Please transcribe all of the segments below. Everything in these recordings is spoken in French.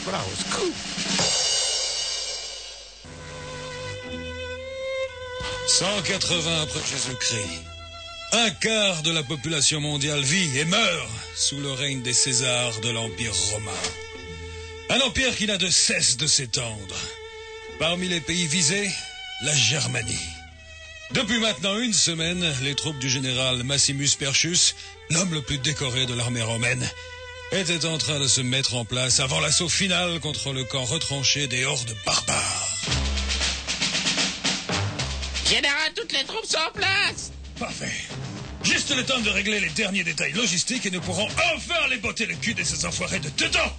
Voilà, au secours. 180 après Jésus-Christ. Un quart de la population mondiale vit et meurt sous le règne des Césars de l'Empire romain. Un empire qui n'a de cesse de s'étendre. Parmi les pays visés, la Germanie. Depuis maintenant une semaine, les troupes du général Maximus Perchus, l'homme le plus décoré de l'armée romaine, étaient en train de se mettre en place avant l'assaut final contre le camp retranché des hordes barbares. Général, toutes les troupes sont en place. Parfait. Juste le temps de régler les derniers détails logistiques et nous pourrons enfin aller botter le cul de ces enfoirés de dedans.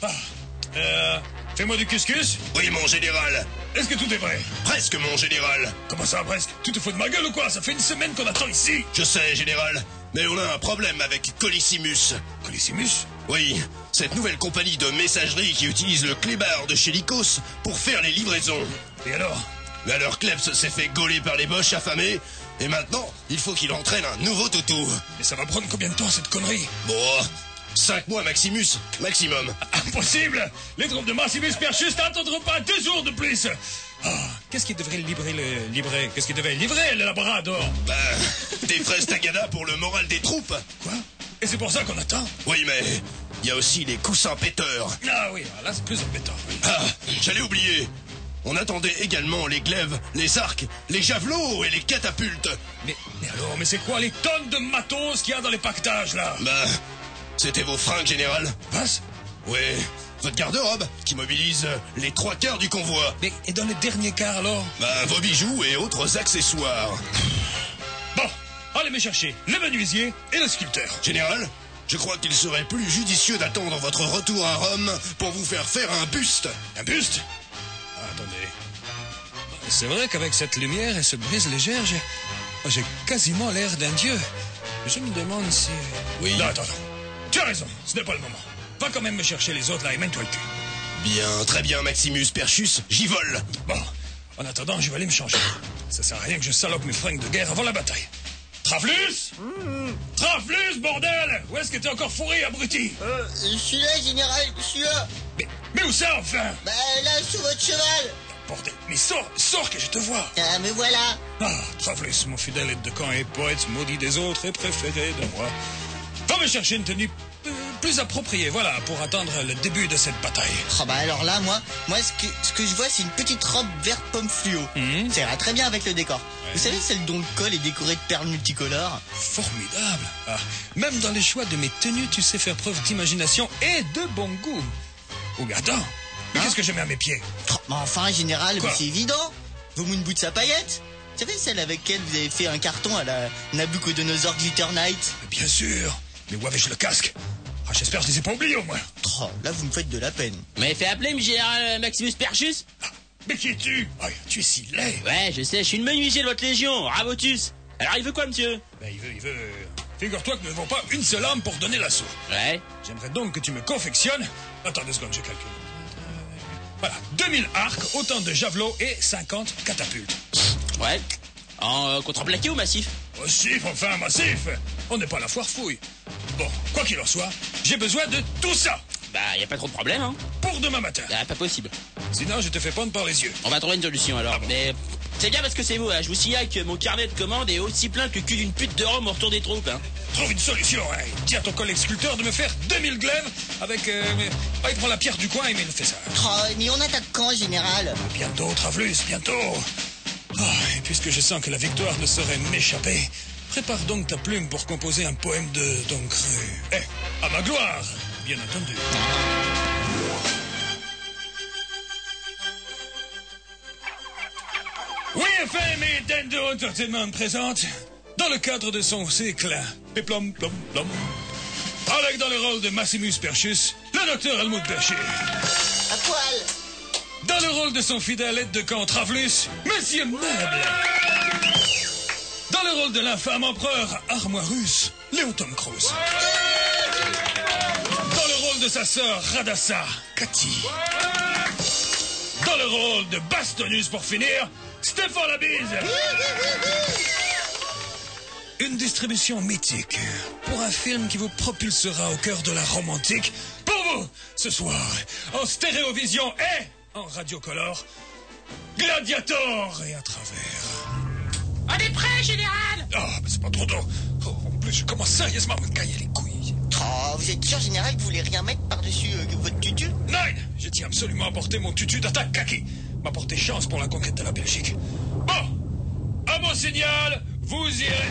Fais-moi du couscous. Oui, mon général. Est-ce que tout est prêt? Presque, mon général. Comment ça, presque? Tu te fous de ma gueule ou quoi? Ça fait une semaine qu'on attend ici. Je sais, général, mais on a un problème avec Collissimus. Collissimus? Oui, cette nouvelle compagnie de messagerie qui utilise le clébard de chez Lycos pour faire les livraisons. Et alors? Mais alors Klebs s'est fait gauler par les boches affamés, et maintenant, il faut qu'il entraîne un nouveau toutou. Mais ça va prendre combien de temps, cette connerie? Bon, 5 mois Maximus, maximum. Impossible! Les troupes de Maximus Perchus n'attendront pas 2 jours de plus. Qu'est-ce qui devrait livrer Qu'est-ce qui devait livrer le labrador? Des fraises tagada pour le moral des troupes. Quoi? Et c'est pour ça qu'on attend? Oui, mais il y a aussi les coussins péteurs. Ah oui, là c'est plus embêtant. Oui. J'allais oublier. On attendait également les glaives, les arcs, les javelots et les catapultes. Mais c'est quoi les tonnes de matos qu'il y a dans les pactages, là? C'était vos fringues, général. Vas? Oui, votre garde-robe, qui mobilise les 3 quarts du convoi. Mais et dans le dernier quart, alors? Vos bijoux et autres accessoires. Bon, allez me chercher le menuisier et le sculpteur. Général, je crois qu'il serait plus judicieux d'attendre votre retour à Rome pour vous faire un buste. Un buste? Attendez. C'est vrai qu'avec cette lumière et ce brise légère, j'ai quasiment l'air d'un dieu. Je me demande si... Oui. Non, attends. Tu as raison, ce n'est pas le moment. Va quand même me chercher les autres là et mène-toi le cul. Bien, très bien, Maximus Perchus, j'y vole. Bon, en attendant, je vais aller me changer. Ça sert à rien que je salope mes fringues de guerre avant la bataille. Traflus Traflus, bordel! Où est-ce que t'es encore fourré, abruti? Je suis là, général, je suis là. Mais où ça, enfin? Là, sous votre cheval. Bordel, mais sors que je te vois. Ah, me voilà. Traflus, mon fidèle aide de camp et poète maudit des autres et préféré de moi. Va me chercher une tenue plus appropriée, voilà, pour attendre le début de cette bataille. Alors là, moi ce que je vois, c'est une petite robe verte pomme fluo. Ça ira très bien avec le décor. Ouais. Vous savez, celle dont le col est décoré de perles multicolores. Formidable. Même dans les choix de mes tenues, tu sais faire preuve d'imagination et de bon goût. Oh, mais attends, qu'est-ce que je mets à mes pieds? Mais enfin, général, c'est évident. Vos moon boots à paillettes. Vous savez, celle avec laquelle vous avez fait un carton à la Nabucodonosor Glitter Night. Bien sûr. Mais où avais-je le casque? J'espère que je les ai pas oubliés au moins. Là, vous me faites de la peine. Vous m'avez fait appeler, général Maximus Perchus? Mais qui es-tu? Tu es si laid. Ouais, je sais, je suis le menuisier de votre légion, Rabotus. Alors, il veut quoi, monsieur? Il veut... Figure-toi que nous n'avons pas une seule arme pour donner l'assaut. Ouais. J'aimerais donc que tu me confectionnes... Attends 2 secondes, je calcule. Voilà, 2000 arcs, autant de javelots et 50 catapultes. Ouais. En contreplaqué ou massif? Massif, enfin, massif. On n'est pas à la foire fouille. Bon, quoi qu'il en soit, j'ai besoin de tout ça. Y a pas trop de problème, hein. Pour demain matin. Pas possible. Sinon, je te fais pendre par les yeux. On va trouver une solution, alors. Mais c'est bien parce que c'est vous, hein. Je vous signale que mon carnet de commande est aussi plein que le cul d'une pute de Rome au retour des troupes, hein. Trouve une solution, hein. Dis à ton collègue sculpteur de me faire 2000 glaives avec... il prend la pierre du coin et il me fait ça. Mais on attaque quand, général? Bientôt, Traflus, bientôt. Et puisque je sens que la victoire ne saurait m'échapper, prépare donc ta plume pour composer un poème de Don Cru. À ma gloire, bien entendu. Oui, FM et Dendo Entertainment présente, dans le cadre de son cycle, Péplom Plom Plom, avec dans le rôle de Maximus Perchus, le docteur Helmut Bercher. À poil. Dans le rôle de son fidèle aide de camp Traflus, Monsieur Meuble. Dans le rôle de l'infâme empereur Armoirus, Léo Tom Cruise. Dans le rôle de sa sœur Radassa, Cathy. Dans le rôle de Bastonus pour finir, Stéphane Labise. Une distribution mythique pour un film qui vous propulsera au cœur de la Rome antique pour vous, ce soir, en stéréovision et en radiocolore, Gladiator et à travers. On est prêt, général! Ah, mais c'est pas trop tôt. Oh, en plus, je commence sérieusement à me cailler les couilles. Oh, vous êtes sûr, général, que vous voulez rien mettre par-dessus votre tutu? Nine, je tiens absolument à porter mon tutu d'attaque kaki. M'a porté chance pour la conquête de la Belgique. Bon, à mon signal, vous irez...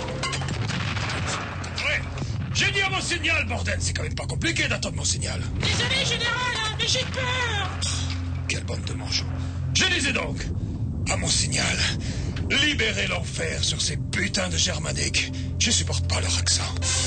Ouais, j'ai dit à mon signal, bordel, c'est quand même pas compliqué d'attendre mon signal. Désolé, général, mais j'ai peur! Quelle bande de manchots. Je disais donc, à mon signal, libérez l'enfer sur ces putains de germaniques. Je supporte pas leur accent.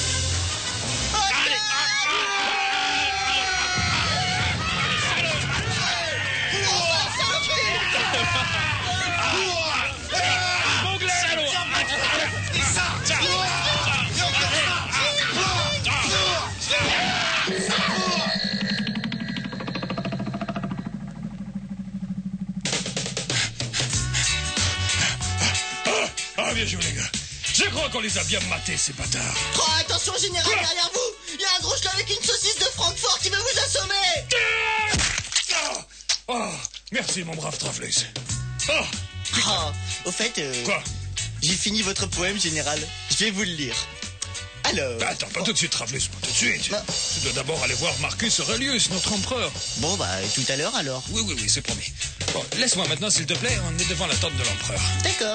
Ah, bien joué, les gars. Je crois qu'on les a bien matés, ces bâtards. Oh, attention, général, Quoi? derrière vous! Il y a un gros chelou avec une saucisse de Francfort qui veut vous assommer! Oh, merci, mon brave Travelus. Oh, Oh, au fait, quoi? j'ai fini votre poème, général. Je vais vous le lire. Alors... Attends, pas tout de suite, Travelus, pas tout de suite. Non. Tu dois d'abord aller voir Marcus Aurelius, notre empereur. Bon, bah, tout à l'heure, alors. Oui, c'est promis. Bon, laisse-moi maintenant, s'il te plaît, on est devant la tente de l'empereur. D'accord.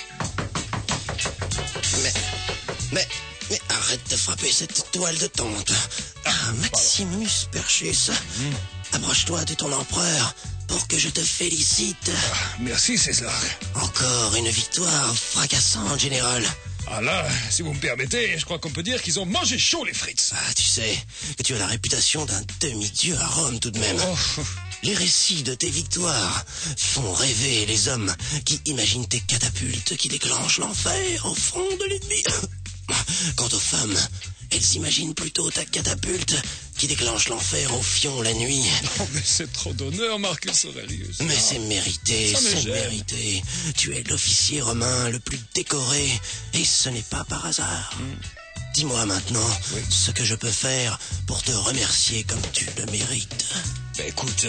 Mais arrête de frapper cette toile de tente. Maximus Perchus, approche-toi de ton empereur pour que je te félicite. Merci, César. Encore une victoire fracassante, général. Ah là, si vous me permettez, je crois qu'on peut dire qu'ils ont mangé chaud, les frites. Ah, tu sais que tu as la réputation d'un demi-dieu à Rome tout de même. Oh. Les récits de tes victoires font rêver les hommes qui imaginent tes catapultes qui déclenchent l'enfer au front de l'ennemi. Quant aux femmes, elles imaginent plutôt ta catapulte qui déclenche l'enfer au fion la nuit. Oh, mais c'est trop d'honneur, Marcus Aurelius. Mais c'est mérité, Ça me c'est gêne. mérité. Tu es l'officier romain le plus décoré, et ce n'est pas par hasard. Dis-moi maintenant ce que je peux faire pour te remercier comme tu le mérites. Ben écoute,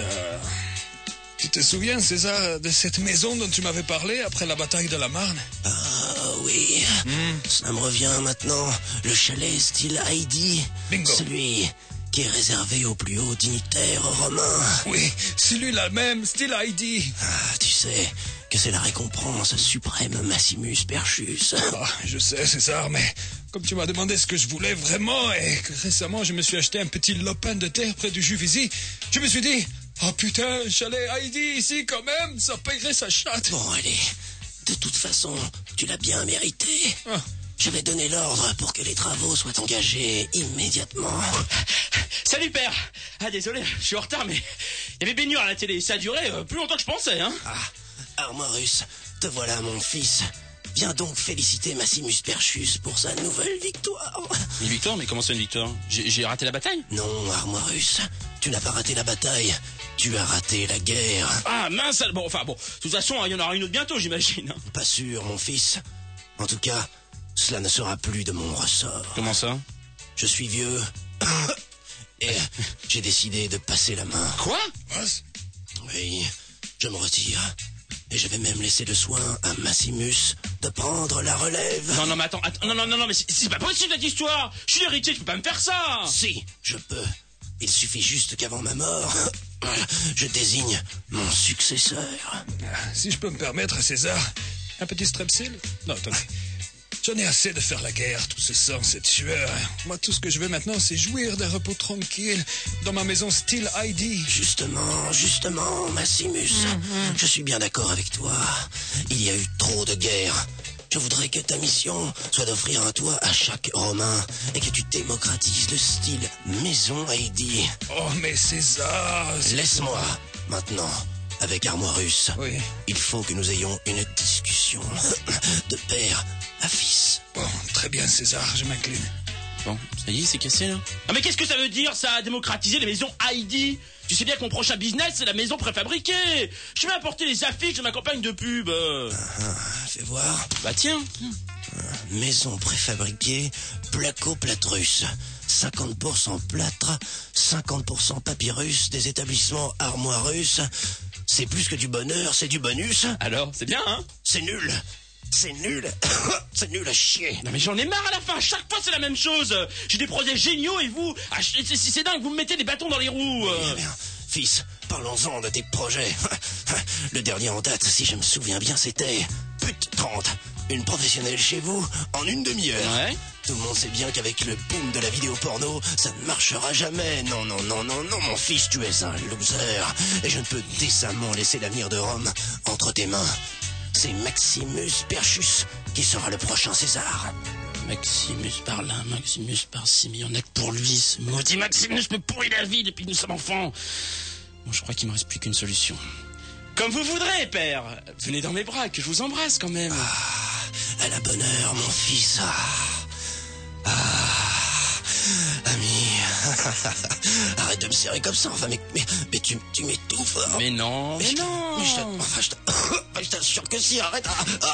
tu te souviens, César, de cette maison dont tu m'avais parlé après la bataille de la Marne? Ah oui, ça me revient maintenant. Le chalet style Heidi. Bingo. Celui qui est réservé aux plus hauts dignitaires romains. Oui, celui-là même, style Heidi. Ah, tu sais que c'est la récompense suprême Maximus Perchus. Ah, je sais, César, mais comme tu m'as demandé ce que je voulais vraiment et que récemment je me suis acheté un petit lopin de terre près du Juvisy, je me suis dit, oh putain, chalet Heidi ici quand même, ça paierait sa chatte. Bon, allez, de toute façon, tu l'as bien mérité. Ah. Je vais donner l'ordre pour que les travaux soient engagés immédiatement. Salut, père! Ah, désolé, je suis en retard, mais il y avait baignure à la télé. Ça a duré plus longtemps que je pensais, hein? Ah, Armorus, te voilà mon fils. Viens donc féliciter Maximus Perchus pour sa nouvelle victoire. Une victoire? Mais comment ça, une victoire? J'ai raté la bataille? Non, Armorus, tu n'as pas raté la bataille. Tu as raté la guerre. Ah, mince! Bon, de toute façon, il y en aura une autre bientôt, j'imagine. Hein. Pas sûr, mon fils. En tout cas, cela ne sera plus de mon ressort. Comment ça? Je suis vieux. Et j'ai décidé de passer la main. Quoi? Oui, je me retire. Et je vais même laisser le soin à Maximus de prendre la relève. Non, mais attends, non, mais c'est pas possible cette histoire! Je suis l'héritier, tu peux pas me faire ça! Si, je peux. Il suffit juste qu'avant ma mort, je désigne mon successeur. Si je peux me permettre, César, un petit strepsil? Non, attendez. J'en ai assez de faire la guerre, tout ce sang, cette sueur. Moi, tout ce que je veux maintenant, c'est jouir d'un repos tranquille dans ma maison style Heidi. Justement, Maximus, je suis bien d'accord avec toi. Il y a eu trop de guerres. Je voudrais que ta mission soit d'offrir un toit à chaque Romain et que tu démocratises le style maison Heidi. Oh, mais César... Laisse-moi, maintenant, avec Armorus. Oui. Il faut que nous ayons une discussion de père à fils. Bon, très bien, César, je m'incline. Bon, ça y est, c'est cassé, là. Ah, mais qu'est-ce que ça veut dire, ça, démocratiser les maisons Heidi? Tu sais bien que mon prochain business, c'est la maison préfabriquée. Je vais apporter les affiches de ma campagne de pub. Fais voir. Bah tiens. Maison préfabriquée, Placo Platrus. 50% plâtre, 50% papyrus des établissements armoires russes. C'est plus que du bonheur, c'est du bonus. Alors, c'est bien, hein? C'est nul. C'est nul. C'est nul à chier. Non mais j'en ai marre à la fin, chaque fois c'est la même chose. J'ai des projets géniaux et vous, c'est dingue, vous me mettez des bâtons dans les roues. Eh bien, fils, parlons-en de tes projets. Le dernier en date, si je me souviens bien, c'était Pute 30. Une professionnelle chez vous en une demi-heure. Ouais. Tout le monde sait bien qu'avec le boom de la vidéo porno, ça ne marchera jamais. Non, mon fils, tu es un loser. Et je ne peux décemment laisser l'avenir de Rome entre tes mains. C'est Maximus Perchus qui sera le prochain César. Maximus par là, Maximus par ci, mais il y en a que pour lui, ce maudit Maximus me pourrit la vie depuis que nous sommes enfants. Bon, je crois qu'il me reste plus qu'une solution. Comme vous voudrez, père. Venez dans mes bras, que je vous embrasse quand même. À la bonne heure, mon fils. Ami. Arrête de me serrer comme ça, enfin, mais tu m'étouffes. Mais non. Je t'assure que si, arrête.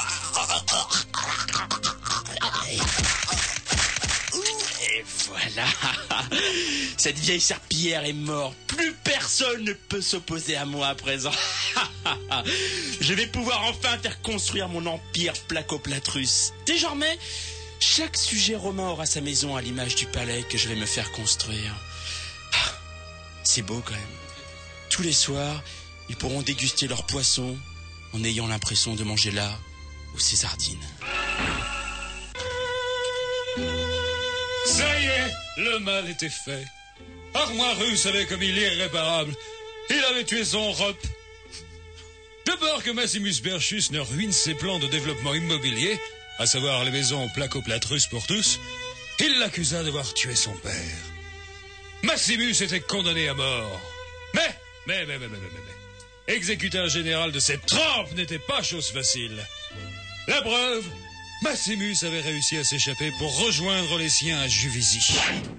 Et voilà. Cette vieille serpillière est morte. Plus personne ne peut s'opposer à moi à présent. Je vais pouvoir enfin faire construire mon empire placoplatrus. Désormais, chaque sujet romain aura sa maison à l'image du palais que je vais me faire construire. C'est beau quand même. Tous les soirs, ils pourront déguster leur poisson en ayant l'impression de manger là où ses sardines. Ça y est, le mal était fait. Armoirus avait commis l'irréparable. Il avait tué son rop. De peur que Maximus Perchus ne ruine ses plans de développement immobilier, à savoir les maisons placoplatrus pour tous, il l'accusa d'avoir tué son père. Maximus était condamné à mort. Mais, exécuter un général de cette trempe n'était pas chose facile. La preuve, Maximus avait réussi à s'échapper pour rejoindre les siens à Juvisy.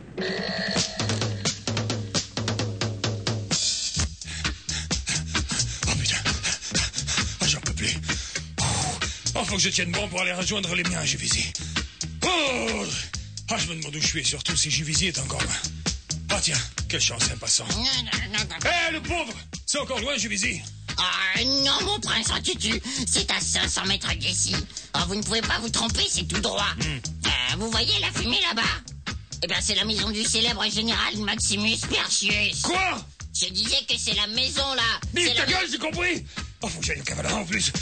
Oh putain, j'en peux plus. Oh, faut que je tienne bon pour aller rejoindre les miens à Juvisy. Oh, je me demande où je suis et surtout si Juvisy est encore loin. Ah tiens, quelle chance, un passant. Hé, le pauvre! C'est encore loin, Juvisy? Ah non, mon prince en tutu, c'est à 500 mètres d'ici. Oh, vous ne pouvez pas vous tromper, c'est tout droit. Vous voyez la fumée là-bas? Eh bien, c'est la maison du célèbre général Maximus Perchus. Quoi? Je disais que c'est la maison là. Dis ta gueule, j'ai compris. Oh, faut que j'aille au cavalier en plus.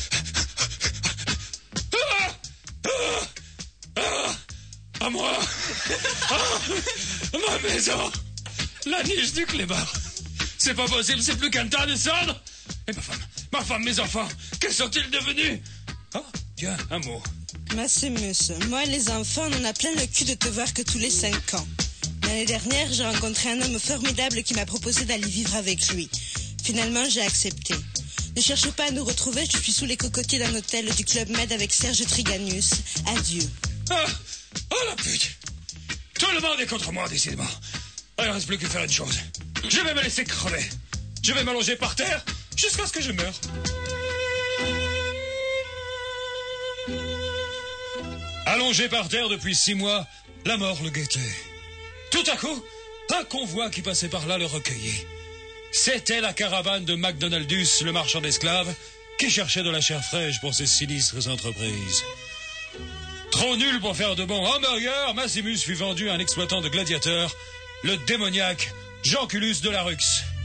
À moi. Ma maison. La niche du clébard. C'est pas possible, c'est plus qu'un tas de cendres. Et ma femme, mes enfants, que sont-ils devenus? Ah, tiens, un mot. Maximus, moi les enfants, on en a plein le cul de te voir que tous les 5 ans. L'année dernière, j'ai rencontré un homme formidable qui m'a proposé d'aller vivre avec lui. Finalement, j'ai accepté. Ne cherche pas à nous retrouver, je suis sous les cocotiers d'un hôtel du Club Med avec Serge Triganius. Adieu. Oh la pute! Tout le monde est contre moi, décidément. Il ne reste plus que faire une chose. Je vais me laisser crever. Je vais m'allonger par terre jusqu'à ce que je meure. Allongé par terre depuis 6 mois, la mort le guettait. Tout à coup, un convoi qui passait par là le recueillit. C'était la caravane de McDonaldus, le marchand d'esclaves, qui cherchait de la chair fraîche pour ses sinistres entreprises. Trop nul pour faire de bons hamburgers, Maximus fut vendu à un exploitant de gladiateurs, le démoniaque Janculus de la Rux.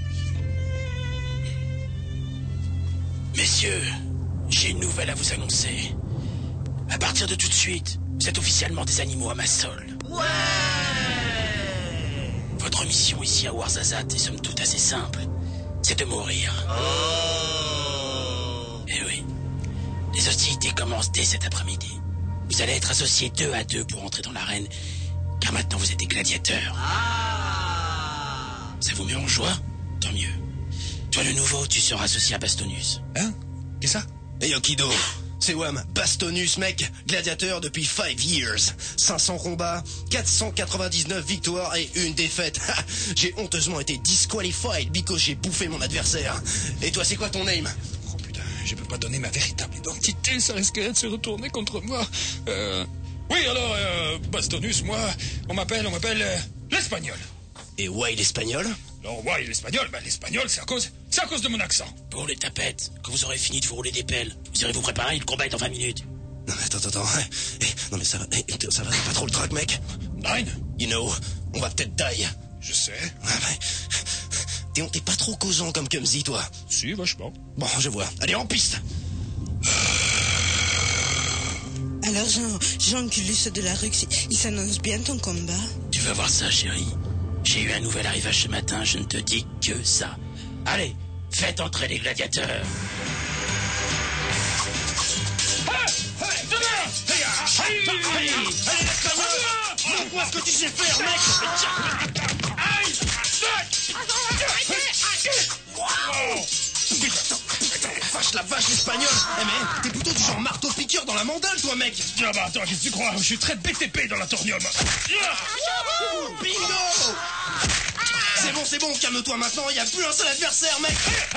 Messieurs, j'ai une nouvelle à vous annoncer. À partir de tout de suite, vous êtes officiellement des animaux à ma solde. Ouais! Votre mission ici à Ouarzazate est somme toute assez simple. C'est de mourir. Eh oui. Les hostilités commencent dès cet après-midi. Vous allez être associés 2 à 2 pour entrer dans l'arène, car maintenant vous êtes des gladiateurs. Ça vous met en joie? Tant mieux. Toi, le nouveau, tu seras associé à Bastonus. Hein? Qu'est-ce ça? Et Yokido, c'est Wham, Bastonus, mec, gladiateur depuis 5 years. 500 combats, 499 victoires et 1 défaite. J'ai honteusement été disqualified because j'ai bouffé mon adversaire. Et toi, c'est quoi ton name? Je peux pas donner ma véritable identité, ça risquerait de se retourner contre moi. Oui, alors, Bastonus, moi, on m'appelle l'Espagnol. Et why l'espagnol? Alors, ouais, l'espagnol, l'espagnol, c'est à cause de mon accent. Bon, les tapettes, quand vous aurez fini de vous rouler des pelles, vous irez vous préparer, le combat est dans 20 minutes. Non, mais attends. Non, mais ça va, t'as pas trop le trac, mec? Nine? You know, on va peut-être die. Je sais. Ah, mais... T'es pas trop causant comme Kumzi, toi. Si, vachement. Bon, je vois. Allez, en piste. Alors, Jean-Culus de la Rux, il s'annonce bien ton combat? Tu vas voir ça, chérie. J'ai eu un nouvel arrivage ce matin, je ne te dis que ça. Allez, faites entrer les gladiateurs. Allez, l'espagnol! Montre-moi ce que tu sais faire, mec! La vache, l'espagnol! Eh, mais t'es plutôt du genre marteau-piqueur dans la mandale, toi, mec! Ah bah attends, qu'est-ce que tu crois? Je suis très BTP dans la torgnole, moi. Bingo! C'est bon, calme-toi maintenant, y a plus un seul adversaire, mec!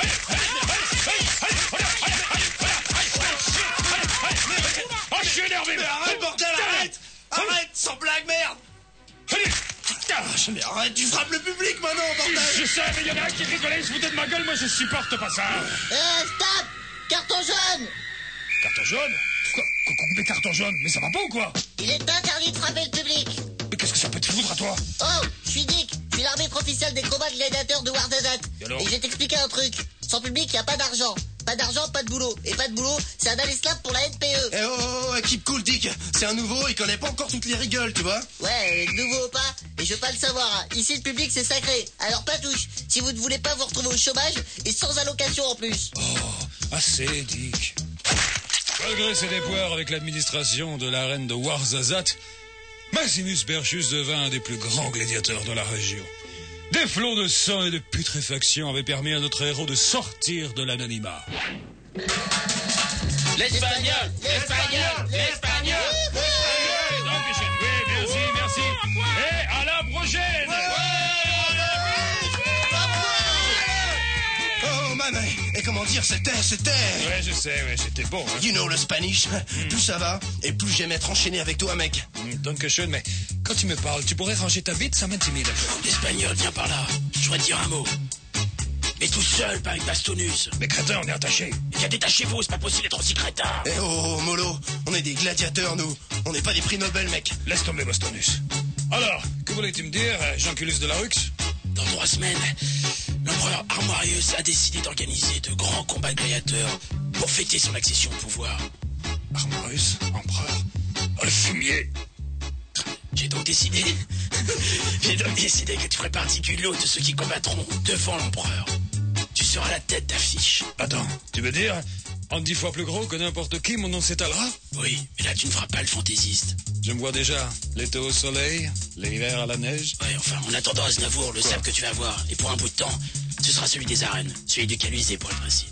Oh, je suis énervé! Mais arrête, bordel, arrête! Arrête, sans blague, merde! Mais arrête, tu frappes le public maintenant, bordel! Je sais, mais il y en a un qui rigolait, il se foutait de ma gueule, moi je supporte pas ça. Stop! Carton jaune! Carton jaune? Quoi? Mais carton jaune? Mais ça va pas ou quoi? Il est interdit de frapper le public! Mais qu'est-ce que ça peut te foutre à toi? Oh, je suis Dick, je suis l'arbitre officiel des combats de gladiateurs de Warzazat. alors Et je vais t'expliquer un truc. Sans public, y a pas d'argent. Pas d'argent, pas de boulot. Et pas de boulot, c'est un alislab pour la NPE. Eh oh, keep cool, Dick. C'est un nouveau, il connaît pas encore toutes les rigoles, tu vois. Ouais, nouveau ou pas, et je veux pas le savoir. Hein. Ici, le public, c'est sacré. Alors pas touche. Si vous ne voulez pas vous retrouver au chômage, et sans allocation en plus. Oh, assez, Dick. Malgré ses déboires avec l'administration de l'arène de Warzazat, Maximus Berchus devint un des plus grands gladiateurs de la région. Des flots de sang et de putréfaction avaient permis à notre héros de sortir de l'anonymat. L'espagnol! Oui, merci. Et à la prochaine! Oh, man, et comment dire, c'était... Ouais, je sais, c'était bon. Hein. You know le Spanish. Plus ça va, et plus j'aime être enchaîné avec toi, mec. Dankeschön, mais quand tu me parles, tu pourrais ranger ta bite, ça m'intimide. L'espagnol, viens par là. Je voudrais te dire un mot. Mais tout seul, pas avec Bastonus. Mais crétin, on est attachés. Viens, détachez-vous, c'est pas possible d'être aussi crétin. Eh oh, Molo, on est des gladiateurs, nous. On n'est pas des prix Nobel, mec. Laisse tomber, Bastonus. Alors, que voulais-tu me dire, Jean-Culus de la Rux? Dans 3 semaines, l'empereur Armorius a décidé d'organiser de grands combats de gladiateurs pour fêter son accession au pouvoir. Armorius, empereur? Oh, le fumier! J'ai donc décidé que tu ferais partie du lot de ceux qui combattront devant l'empereur. Tu seras la tête d'affiche. Attends, tu veux dire, en 10 fois plus gros que n'importe qui, mon nom s'étalera? Oui, mais là tu ne feras pas le fantaisiste. Je me vois déjà, l'été au soleil, l'hiver à la neige. Ouais, enfin, en attendant Aznavour, le sable que tu vas voir, et pour un bout de temps, ce sera celui des arènes, celui du Calusé pour le principe.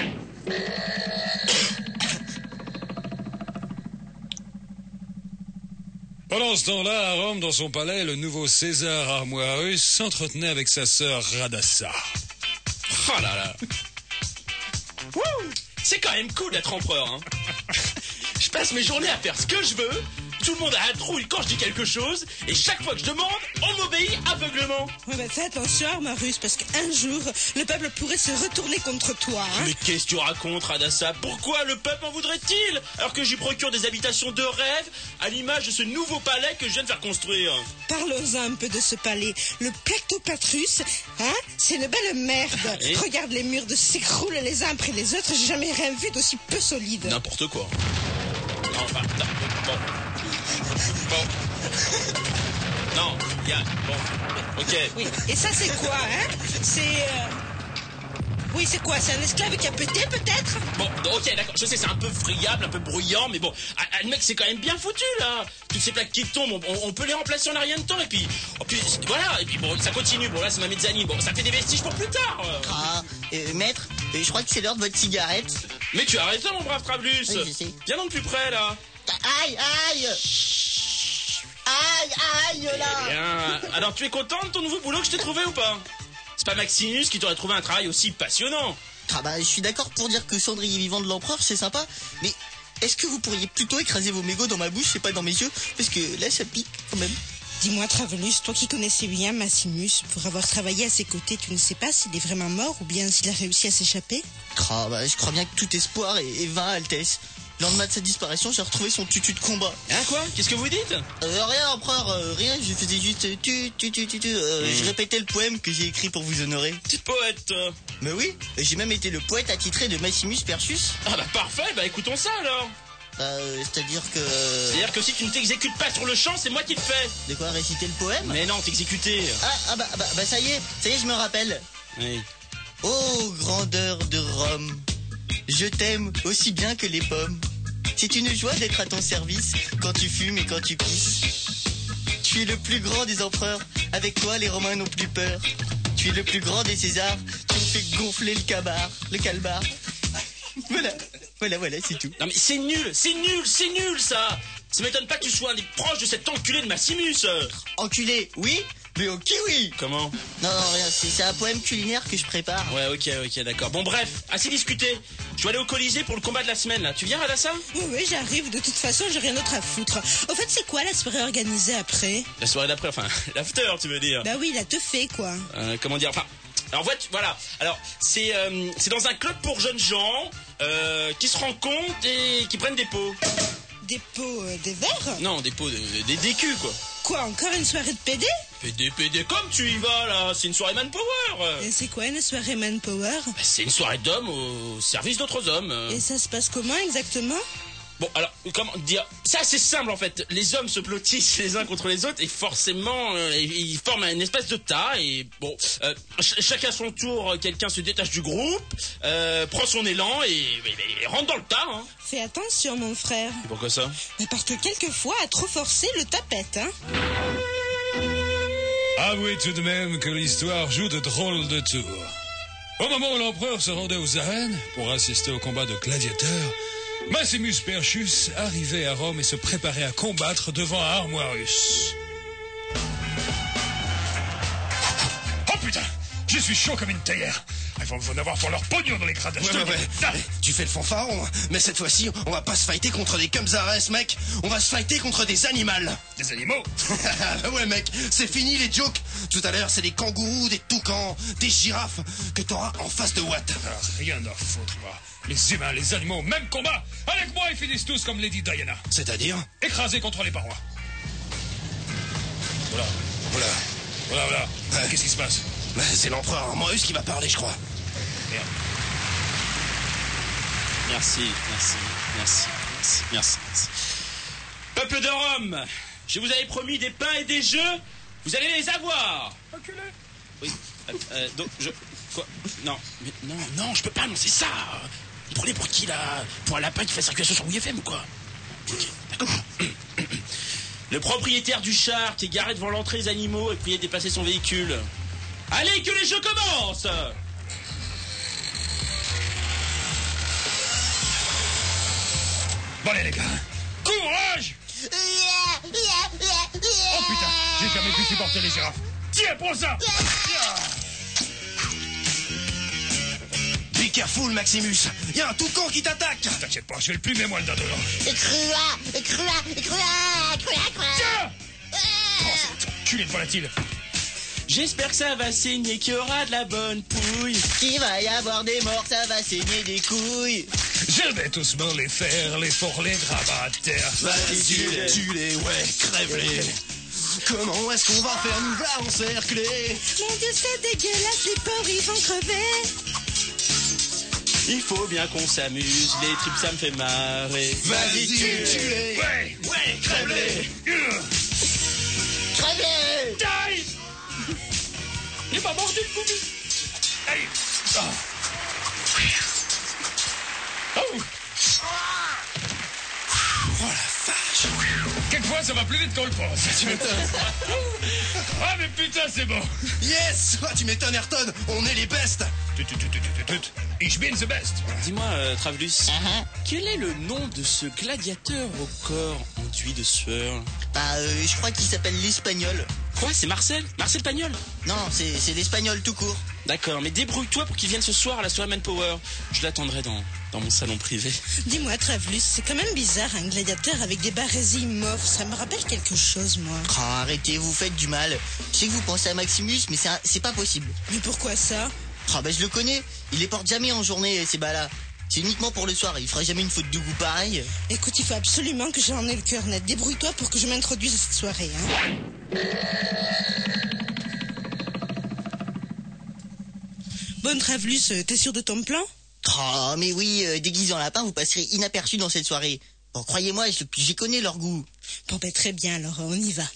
Pendant ce temps-là, à Rome, dans son palais, le nouveau César Armorius s'entretenait avec sa sœur Radassa. Oh là là. Wouh, c'est quand même cool d'être empereur, hein. Je passe mes journées à faire ce que je veux. Tout le monde a la trouille quand je dis quelque chose. Et chaque fois que je demande, on m'obéit aveuglement. Ouais, bah fais attention, Armorius, parce qu'un jour, le peuple pourrait se retourner contre toi. Hein. Mais qu'est-ce que tu racontes, Radassa? Pourquoi le peuple en voudrait-il? Alors que j'y procure des habitations de rêve, à l'image de ce nouveau palais que je viens de faire construire. Parlons-en un peu de ce palais. Le Plectopatrus, hein, c'est une belle merde. Et regarde, les murs s'écroulent les uns après les autres. J'ai jamais rien vu d'aussi peu solide. N'importe quoi. Non, enfin, non, bon. Non, il y a... Bon, ok. Oui, et ça c'est quoi, hein? C'est... Oui, c'est quoi? C'est un esclave qui a pété, peut-être? Bon, ok, d'accord, je sais, c'est un peu friable, un peu bruyant, mais bon, le mec, c'est quand même bien foutu, là. Toutes ces plaques qui tombent, on peut les remplacer en un rien de temps, et puis voilà, et puis bon, ça continue, bon, là, c'est ma mezzanine, bon, ça fait des vestiges pour plus tard. Ah, maître, je crois que c'est l'heure de votre cigarette. Mais tu as raison, mon brave Trablus. Oui, je sais. Viens donc plus près, là. Aïe, aïe! Aïe, aïe, là! Eh bien, alors tu es content de ton nouveau boulot que je t'ai trouvé ou pas? C'est pas Maximus qui t'aurait trouvé un travail aussi passionnant. Ah bah, je suis d'accord pour dire que cendrier vivant de l'empereur, c'est sympa, mais est-ce que vous pourriez plutôt écraser vos mégots dans ma bouche et pas dans mes yeux? Parce que là, ça pique quand même. Dis-moi, Travelus, toi qui connaissais bien Maximus, pour avoir travaillé à ses côtés, tu ne sais pas s'il est vraiment mort ou bien s'il a réussi à s'échapper? Je crois bien que tout espoir est vain, Altesse. Le lendemain de sa disparition, j'ai retrouvé son tutu de combat. Hein, quoi? Qu'est-ce que vous dites? Rien, empereur, rien, je faisais juste je répétais le poème que j'ai écrit pour vous honorer. T'es poète, toi. Mais oui, j'ai même été le poète attitré de Maximus Perchus. Ah bah parfait, bah écoutons ça alors. C'est-à-dire que... C'est-à-dire que si tu ne t'exécutes pas sur le champ, c'est moi qui le fais. De quoi, réciter le poème? Mais non, t'exécuter. Bah ça y est, je me rappelle. Oui. Ô grandeur de Rome, je t'aime aussi bien que les pommes. C'est une joie d'être à ton service quand tu fumes et quand tu pisses. Tu es le plus grand des empereurs, avec toi les Romains n'ont plus peur. Tu es le plus grand des Césars, tu me fais gonfler le calbar. Voilà, c'est tout. Non mais c'est nul ça. Ça m'étonne pas que tu sois un des proches de cet enculé de Maximus. Enculé, oui, mais au kiwi. Comment? Non, rien, c'est un poème culinaire que je prépare. Ouais, ok, d'accord. Bon bref, assez discuté. Je dois aller au Colisée pour le combat de la semaine là. Tu viens, Radassa? Oui, j'arrive. De toute façon, j'ai rien d'autre à foutre. Au fait, c'est quoi la soirée organisée après? La soirée d'après, enfin, l'after, tu veux dire? Bah oui, la teufée, quoi. Comment dire? Enfin, alors voilà. Alors, c'est dans un club pour jeunes gens qui se rencontrent et qui prennent des pots. Des pots, des verres? Non, des pots, des culs, quoi. Quoi, encore une soirée de PD? PD comme tu y vas, là. C'est une soirée manpower. Et c'est quoi une soirée manpower? Bah, c'est une soirée d'hommes au service d'autres hommes. Et ça se passe comment exactement? Bon, alors, comment dire? C'est assez simple, en fait. Les hommes se blottissent les uns contre les autres et forcément, ils forment une espèce de tas et bon, chacun son tour, quelqu'un se détache du groupe, prend son élan et rentre dans le tas, hein. Fais attention, mon frère. Et pourquoi ça? Parce que quelquefois, à trop forcer, le tapette, hein. Avouez tout de même que l'histoire joue de drôles de tours. Au moment où l'empereur se rendait aux arènes pour assister au combat de gladiateurs, Maximus Perchus arrivait à Rome et se préparait à combattre devant Armoirus. Oh putain, je suis chaud comme une théière. Ils vont en avoir pour leur pognon dans les gradages. Ouais. Tu fais le fanfaron, mais cette fois-ci, on va pas se fighter contre des Cumzares, mec. On va se fighter contre des animaux. Des animaux? Ouais, mec, c'est fini les jokes. Tout à l'heure, c'est des kangourous, des toucans, des girafes que t'auras en face de Watt. Rien à foutre, moi. Les humains, les animaux, même combat. Avec moi, ils finissent tous comme Lady Diana. C'est-à-dire? Écrasés contre les parois. Voilà. Ouais. Qu'est-ce qui se passe? C'est l'empereur Armoirus qui va parler, je crois. Merde. Merci. Peuple de Rome, je vous avais promis des pains et des jeux, vous allez les avoir. Enculé. Oui, donc Quoi? Non, je peux pas annoncer ça. Vous prenez pour qui, là? Pour un lapin qui fait circulation sur WFM ou quoi? Ok, d'accord. Le propriétaire du char qui est garé devant l'entrée des animaux et prié de dépasser son véhicule. Allez, que les jeux commencent! Bon allez les gars, courage! Oh putain, j'ai jamais pu supporter les girafes. Tiens, prends ça! Be careful, Maximus. Y a un toucan qui t'attaque. T'inquiète pas, je vais le plumer moi le dindon. Crua. Tiens! Oh, c'est culé de volatile. J'espère que ça va saigner, qu'il y aura de la bonne pouille. Qu'il va y avoir des morts, ça va saigner des couilles. Je vais tous me les faire, les pour les gravats à terre. Vas-y, tue-les, ouais, crève-les. Comment est-ce qu'on va faire, nous va encercler? Mon Dieu, c'est dégueulasse, les pauvres, ils vont crever. Il faut bien qu'on s'amuse, les tripes ça me fait marrer. Vas-y, tue-les. Ouais, crève-les. Crevez! Die! Il m'a mordu le boubou. Allez. Oh. Oh la vache. Quelquefois ça va plus vite qu'on le pense. Tu m'étonnes. Ah mais putain c'est bon. Yes. Tu m'étonnes, Ayrton. On est les bestes. Ich bin the best. Dis-moi, Travelus, quel est le nom de ce gladiateur au corps enduit de sueur? Je crois qu'il s'appelle l'Espagnol. Quoi, c'est Marcel Pagnol? Non, c'est l'Espagnol tout court. D'accord, mais débrouille-toi pour qu'il vienne ce soir à la soirée Manpower. Je l'attendrai dans dans mon salon privé. Dis-moi, Travlus, c'est quand même bizarre, un gladiateur avec des barésies mauves. Ça me rappelle quelque chose, moi. Oh, arrêtez, vous faites du mal. Je sais que vous pensez à Maximus, mais c'est pas possible. Mais pourquoi ça? Oh, je le connais. Il les porte jamais en journée, ces bas-là. C'est uniquement pour le soir. Il fera jamais une faute de goût pareille. Écoute, il faut absolument que j'en ai le cœur net. Débrouille-toi pour que je m'introduise à cette soirée, hein. Bon, Travlus, t'es sûr de ton plan? Oh, mais oui, déguisé en lapin, vous passerez inaperçu dans cette soirée. Bon, croyez-moi, j'y connais leur goût. Bon, très bien, alors on y va.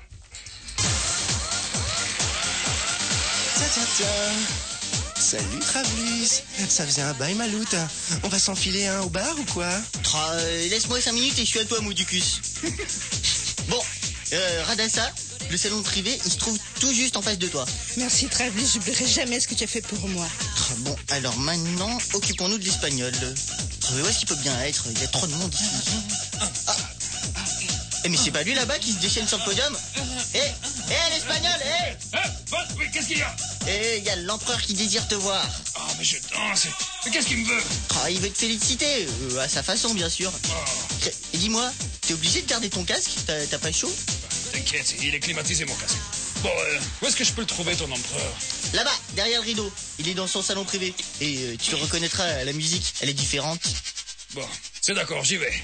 Tiens. Salut Travlus. Ça faisait un bail maloute. On va s'enfiler un au bar ou quoi? Oh, laisse-moi 5 minutes et je suis à toi, Moudicus. Bon, Radassa, le salon privé, il se trouve tout juste en face de toi. Merci Travlus, j'oublierai jamais ce que tu as fait pour moi. Oh, bon, alors maintenant, occupons-nous de l'espagnol. Où est-ce qu'il peut bien être? Il y a trop de monde ici. Ah. Mais c'est pas lui là-bas qui se déchaîne sur le podium? L'espagnol, Oui, qu'est-ce qu'il y a? il y a l'empereur qui désire te voir. Ah, mais je danse. Mais qu'est-ce qu'il me veut? Oh, il veut te féliciter, à sa façon, bien sûr. Et dis-moi, t'es obligé de garder ton casque? T'as pas chaud? T'inquiète, il est climatisé, mon casque. Bon, où est-ce que je peux le trouver, ton empereur? Là-bas, derrière le rideau. Il est dans son salon privé. Et tu le reconnaîtras à la musique, elle est différente. Bon, c'est d'accord, j'y vais.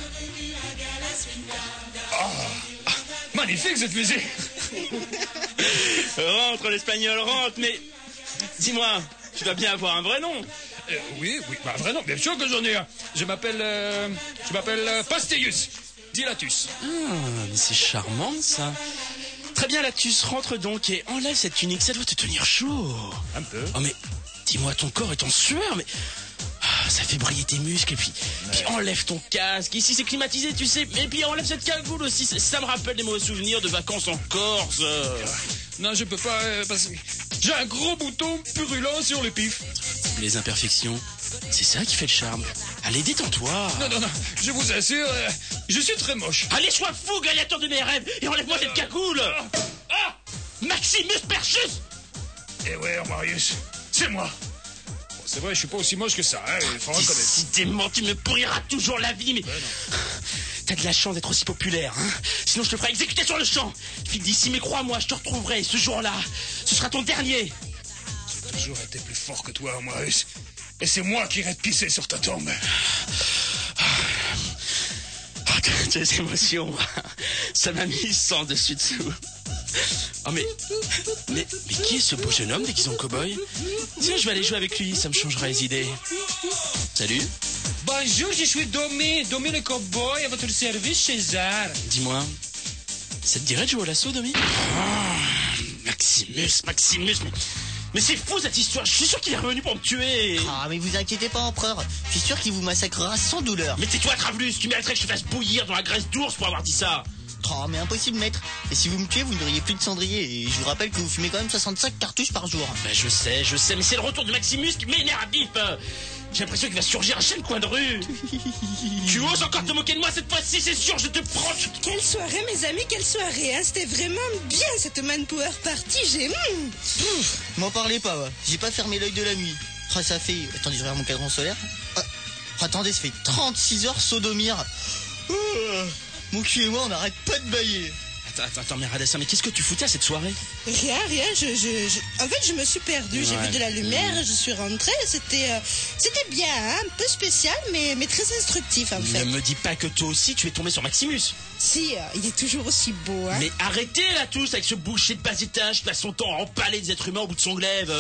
Magnifique cette musique. Rentre l'Espagnol, rentre, mais... Dis-moi, tu dois bien avoir un vrai nom. Oui, un vrai nom, bien sûr que j'en ai un. Je m'appelle Pastellus Dilatus. Ah, mais c'est charmant ça. Très bien Lactus, rentre donc et enlève cette tunique, ça doit te tenir chaud. Un peu. Oh mais, dis-moi, ton corps est en sueur, mais... ça fait briller tes muscles, et puis enlève ton casque, ici c'est climatisé tu sais, et puis enlève cette cagoule aussi, ça me rappelle des mauvais souvenirs de vacances en Corse. Non, je peux pas, parce que j'ai un gros bouton purulent sur le pif. Les imperfections, c'est ça qui fait le charme. Allez, détends-toi. Non, je vous assure, je suis très moche. Allez, sois fou, gladiateur de mes rêves, et enlève-moi cette cagoule. Maximus Perchus. Eh ouais, Marius, c'est moi. Bon, c'est vrai, je suis pas aussi moche que ça, hein, il faut reconnaître. Décidément, tu me pourriras toujours la vie, mais... T'as de la chance d'être aussi populaire, hein. Sinon, je te ferai exécuter sur le champ. File d'ici, mais crois-moi, je te retrouverai ce jour-là. Ce sera ton dernier. J'ai toujours été plus fort que toi, Marius. Et c'est moi qui irai te pisser sur ta tombe. Tes émotions, ça m'a mis le sang dessus-dessous. Oh mais qui est ce beau jeune homme déguisé en cow-boy? Tiens, je vais aller jouer avec lui, ça me changera les idées. Salut. Bonjour, je suis Domi le cow-boy à votre service, César. Dis-moi, ça te dirait de jouer au lasso, Domi? Maximus, mais c'est fou cette histoire, je suis sûr qu'il est revenu pour me tuer. Ah, mais vous inquiétez pas, empereur. Je suis sûr qu'il vous massacrera sans douleur. Mais tais-toi, Travlus, tu mériterais que je te fasse bouillir dans la graisse d'ours pour avoir dit ça. Oh, mais impossible, maître. Et si vous me tuez, vous n'auriez plus de cendrier. Et je vous rappelle que vous fumez quand même 65 cartouches par jour. Ben je sais, mais c'est le retour de Maximus qui m'énerve à vif. J'ai l'impression qu'il va surgir à chaque coin de rue. Tu oses encore te moquer de moi cette fois-ci, c'est sûr, je te prends. Quelle soirée, mes amis, quelle soirée, hein. C'était vraiment bien cette Manpower Party, j'ai... M'en parlez pas, ouais. J'ai pas fermé l'œil de la nuit. Ah, ça fait... Attendez, je regarde mon cadran solaire. Attendez, ça fait 36 heures sodomir. Mon cul et moi, on n'arrête pas de bailler. Attends, mais Radassa, mais qu'est-ce que tu foutais à cette soirée? Rien, en fait, je me suis perdue, j'ai vu de la lumière, je suis rentrée, c'était bien, hein, un peu spécial, mais très instructif, en fait. Ne me dis pas que toi aussi, tu es tombé sur Maximus. Si, il est toujours aussi beau, hein. Mais arrêtez là tous avec ce boucher de bas étage qui passe son temps à empaler des êtres humains au bout de son glaive.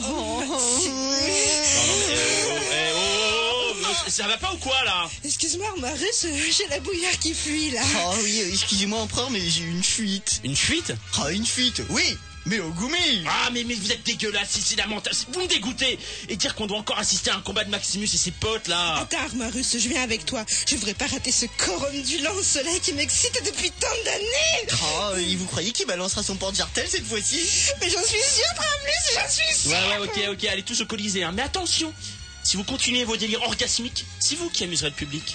Ça va pas ou quoi là? Excuse-moi, Marius, j'ai la bouillarde qui fuit là. Oh oui, excusez-moi, empereur, mais j'ai eu une fuite. Une fuite? Ah, une fuite, oui, mais au gourmet. Ah, mais vous êtes dégueulasse, c'est lamentable. Vous me dégoûtez. Et dire qu'on doit encore assister à un combat de Maximus et ses potes là. Attends, Marius, je viens avec toi. Je voudrais pas rater ce corps ondulant au soleil qui m'excite depuis tant d'années. Oh, et vous croyez qu'il balancera son porte-jartel cette fois-ci? Mais j'en suis sûre, Travlus, j'en suis sûre. Ouais, ok, allez tous au Colisée, hein. Mais attention, si vous continuez vos délires orgasmiques, c'est vous qui amuserez le public.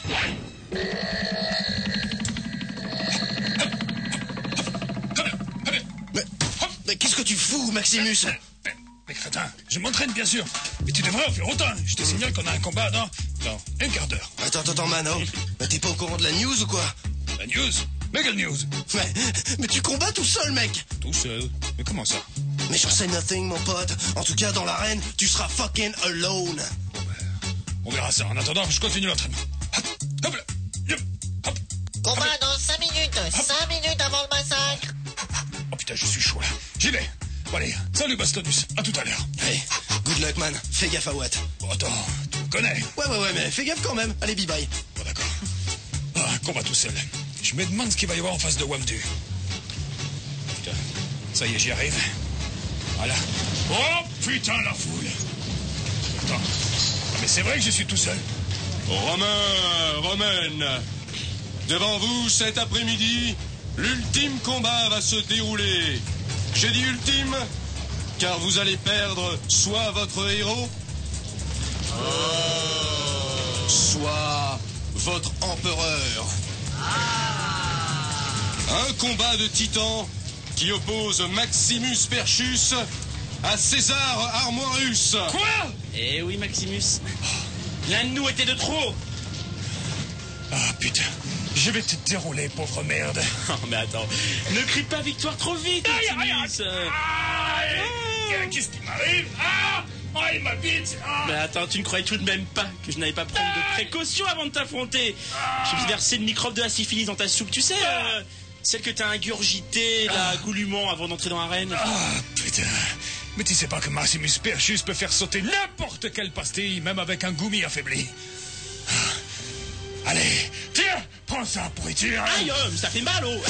Mais qu'est-ce que tu fous, Maximus? Mais crétin, je m'entraîne bien sûr. Mais tu devrais en faire autant. Je te signale qu'on a un combat dans Dans un quart d'heure. Attends, Mano. Mais t'es pas au courant de la news ou quoi? La news? Mais quelle news? Mais tu combats tout seul, mec. Tout seul? Mais comment ça? Mais j'en sais nothing, mon pote. En tout cas, dans l'arène, tu seras fucking alone. On verra ça. En attendant, je continue l'entraînement. Hop, hop là. Hop. Combat dans 5 minutes. 5 minutes avant le massacre. Oh putain, je suis chaud là. J'y vais. Bon, allez, salut Bastonus. À tout à l'heure. Hey, good luck, man. Fais gaffe à Watt. Bon, attends, tu me connais. Ouais, mais fais gaffe quand même. Allez, bye-bye. Bon, d'accord. Ah, combat tout seul. Je me demande ce qu'il va y avoir en face de Wamdu. Putain, ça y est, j'y arrive. Voilà. Oh, putain, la foule. Attends. Mais c'est vrai que je suis tout seul. Romaine, devant vous, cet après-midi, l'ultime combat va se dérouler. J'ai dit ultime, car vous allez perdre soit votre héros, soit votre empereur. Un combat de titans qui oppose Maximus Perchus à César Armoirus. Quoi? Eh oui, Maximus. L'un de nous était de trop. Ah, putain. Je vais te dérouler, pauvre merde. Oh, mais attends, ne crie pas victoire trop vite, Maximus. Qu'est-ce qui m'arrive? Il m'a bite. Mais attends, tu ne croyais tout de même pas que je n'allais pas prendre de précautions avant de t'affronter? Je vais verser le microbe de la syphilis dans ta soupe, tu sais, celle que t'as ingurgitée, là, goulûment, avant d'entrer dans l'arène. Ah, putain. Mais tu sais pas que Maximus Perchus peut faire sauter n'importe quelle pastille, même avec un goumi affaibli. Allez, tiens, prends ça, pourriture. Aïe, mais ça fait mal, oh.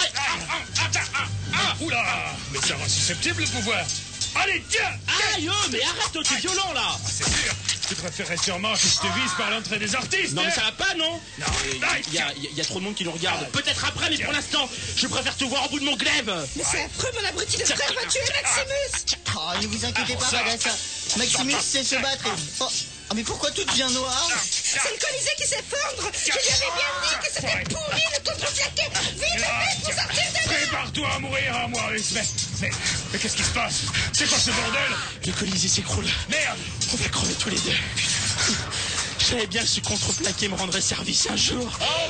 Oula, mais ça rend susceptible le pouvoir. Allez, tiens. Aïe, mais arrête, t'es violent, là. C'est sûr, tu préférerais sûrement que je te vise par l'entrée des artistes. Non, mais ça va pas, non? Non, il y a trop de monde qui nous regarde. Peut-être après, mais pour l'instant, je préfère te voir au bout de mon glaive. Mais c'est affreux, mon abruti de frère va tuer Maximus. Oh, ne vous inquiétez pas, Madassa. Maximus sait se battre et... Oh, mais pourquoi tout devient noir? C'est le Colisée qui s'effondre. Je lui avais bien dit que c'était pourri le contreflaqué. Vite, pour sortir de là. Prépare-toi à mourir, Armoirus. Mais qu'est-ce qui se passe? C'est quoi ce bordel? Le Colisée s'écroule. Merde. On va crever tous les deux. Je savais bien que ce contreplaqué me rendrait service un jour.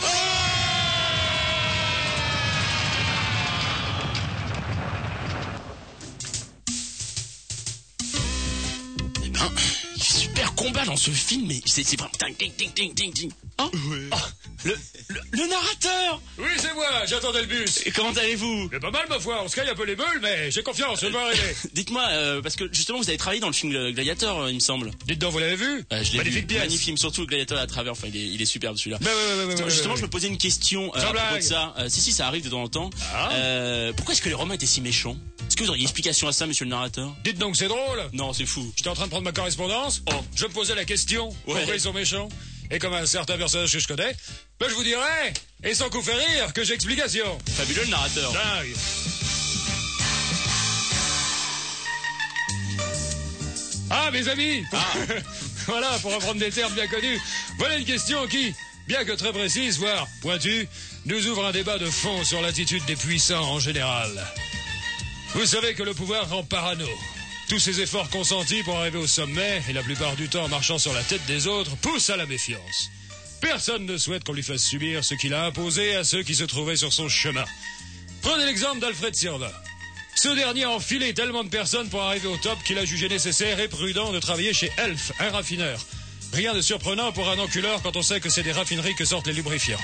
Eh ben, super combat dans ce film, mais c'est vraiment... Hein? Le narrateur! Oui, c'est moi, j'attendais le bus. Et comment allez-vous? C'est pas mal, ma foi, on se caille un peu les boules, mais j'ai confiance, je vais arriver. Dites-moi, parce que justement vous avez travaillé dans le film Gladiator, il me semble. Dites donc, vous l'avez vu? Je l'ai Magnifique vu, pièce. magnifique film, surtout le Gladiator à travers, enfin il est superbe celui-là. Ouais, Justement, je me posais une question à propos de ça. Si, ça arrive de temps en temps. Pourquoi est-ce que les Romains étaient si méchants? Est-ce que vous auriez une explication à ça, monsieur le narrateur? Dites donc, c'est drôle. Non, c'est fou. J'étais en train de prendre ma correspondance. Je me posais la question, pourquoi ils sont méchants? Et comme un certain personnage que je connais, je vous dirais, et sans coup faire rire, que j'ai explication. Fabuleux le narrateur. Dingue. Ah, mes amis. Voilà, pour reprendre des termes bien connus, voilà une question qui, bien que très précise, voire pointue, nous ouvre un débat de fond sur l'attitude des puissants en général. Vous savez que le pouvoir rend parano. Tous ces efforts consentis pour arriver au sommet, et la plupart du temps en marchant sur la tête des autres, poussent à la méfiance. Personne ne souhaite qu'on lui fasse subir ce qu'il a imposé à ceux qui se trouvaient sur son chemin. Prenez l'exemple d'Alfred Sirva. Ce dernier a enfilé tellement de personnes pour arriver au top qu'il a jugé nécessaire et prudent de travailler chez Elf, un raffineur. Rien de surprenant pour un enculeur quand on sait que c'est des raffineries que sortent les lubrifiants.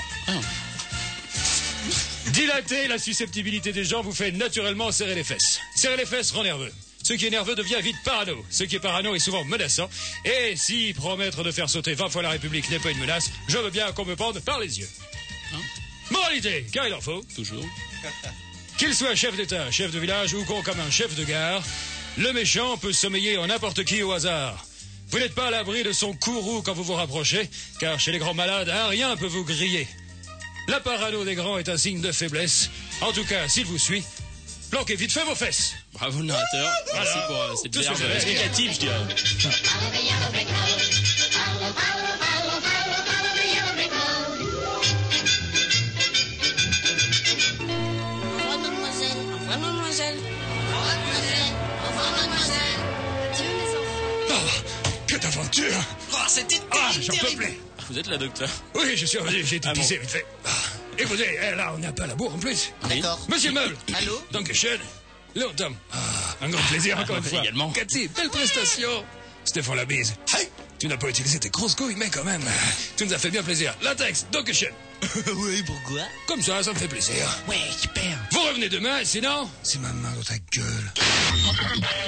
Dilater la susceptibilité des gens vous fait naturellement serrer les fesses. Serrer les fesses rend nerveux. Ce qui est nerveux devient vite parano. Ce qui est parano est souvent menaçant. Et si promettre de faire sauter 20 fois la République n'est pas une menace, je veux bien qu'on me pende par les yeux. Moralité, car il en faut. Toujours. Qu'il soit chef d'État, chef de village ou con comme un chef de gare, le méchant peut sommeiller en n'importe qui au hasard. Vous n'êtes pas à l'abri de son courroux quand vous vous rapprochez, car chez les grands malades, rien peut vous griller. La parano des grands est un signe de faiblesse. En tout cas, s'il vous suit, planquez vite fait vos fesses. Bravo le narrateur. Merci pour cette verbe explicative, je dirais. Putain, aventure. Oh, c'était J'en peux terrible. plus. Vous êtes là, docteur? Oui, je suis revenu, j'ai tout Ah bon. pissé vite fait. Écoutez, là, on n'a pas la bourre en plus. D'accord. Monsieur Meuble. Allô? Dankeschön. Léon Tom. Un grand plaisir encore une fois. Également. Cathy, belle prestation. Stéphane la bise. Hey. Tu n'as pas utilisé tes grosses couilles, mais quand même, tu nous as fait bien plaisir. Latex, Dankeschön. Oui, pourquoi? Comme ça me fait plaisir. Ouais, super. Vous revenez demain, sinon... C'est ma main dans ta gueule.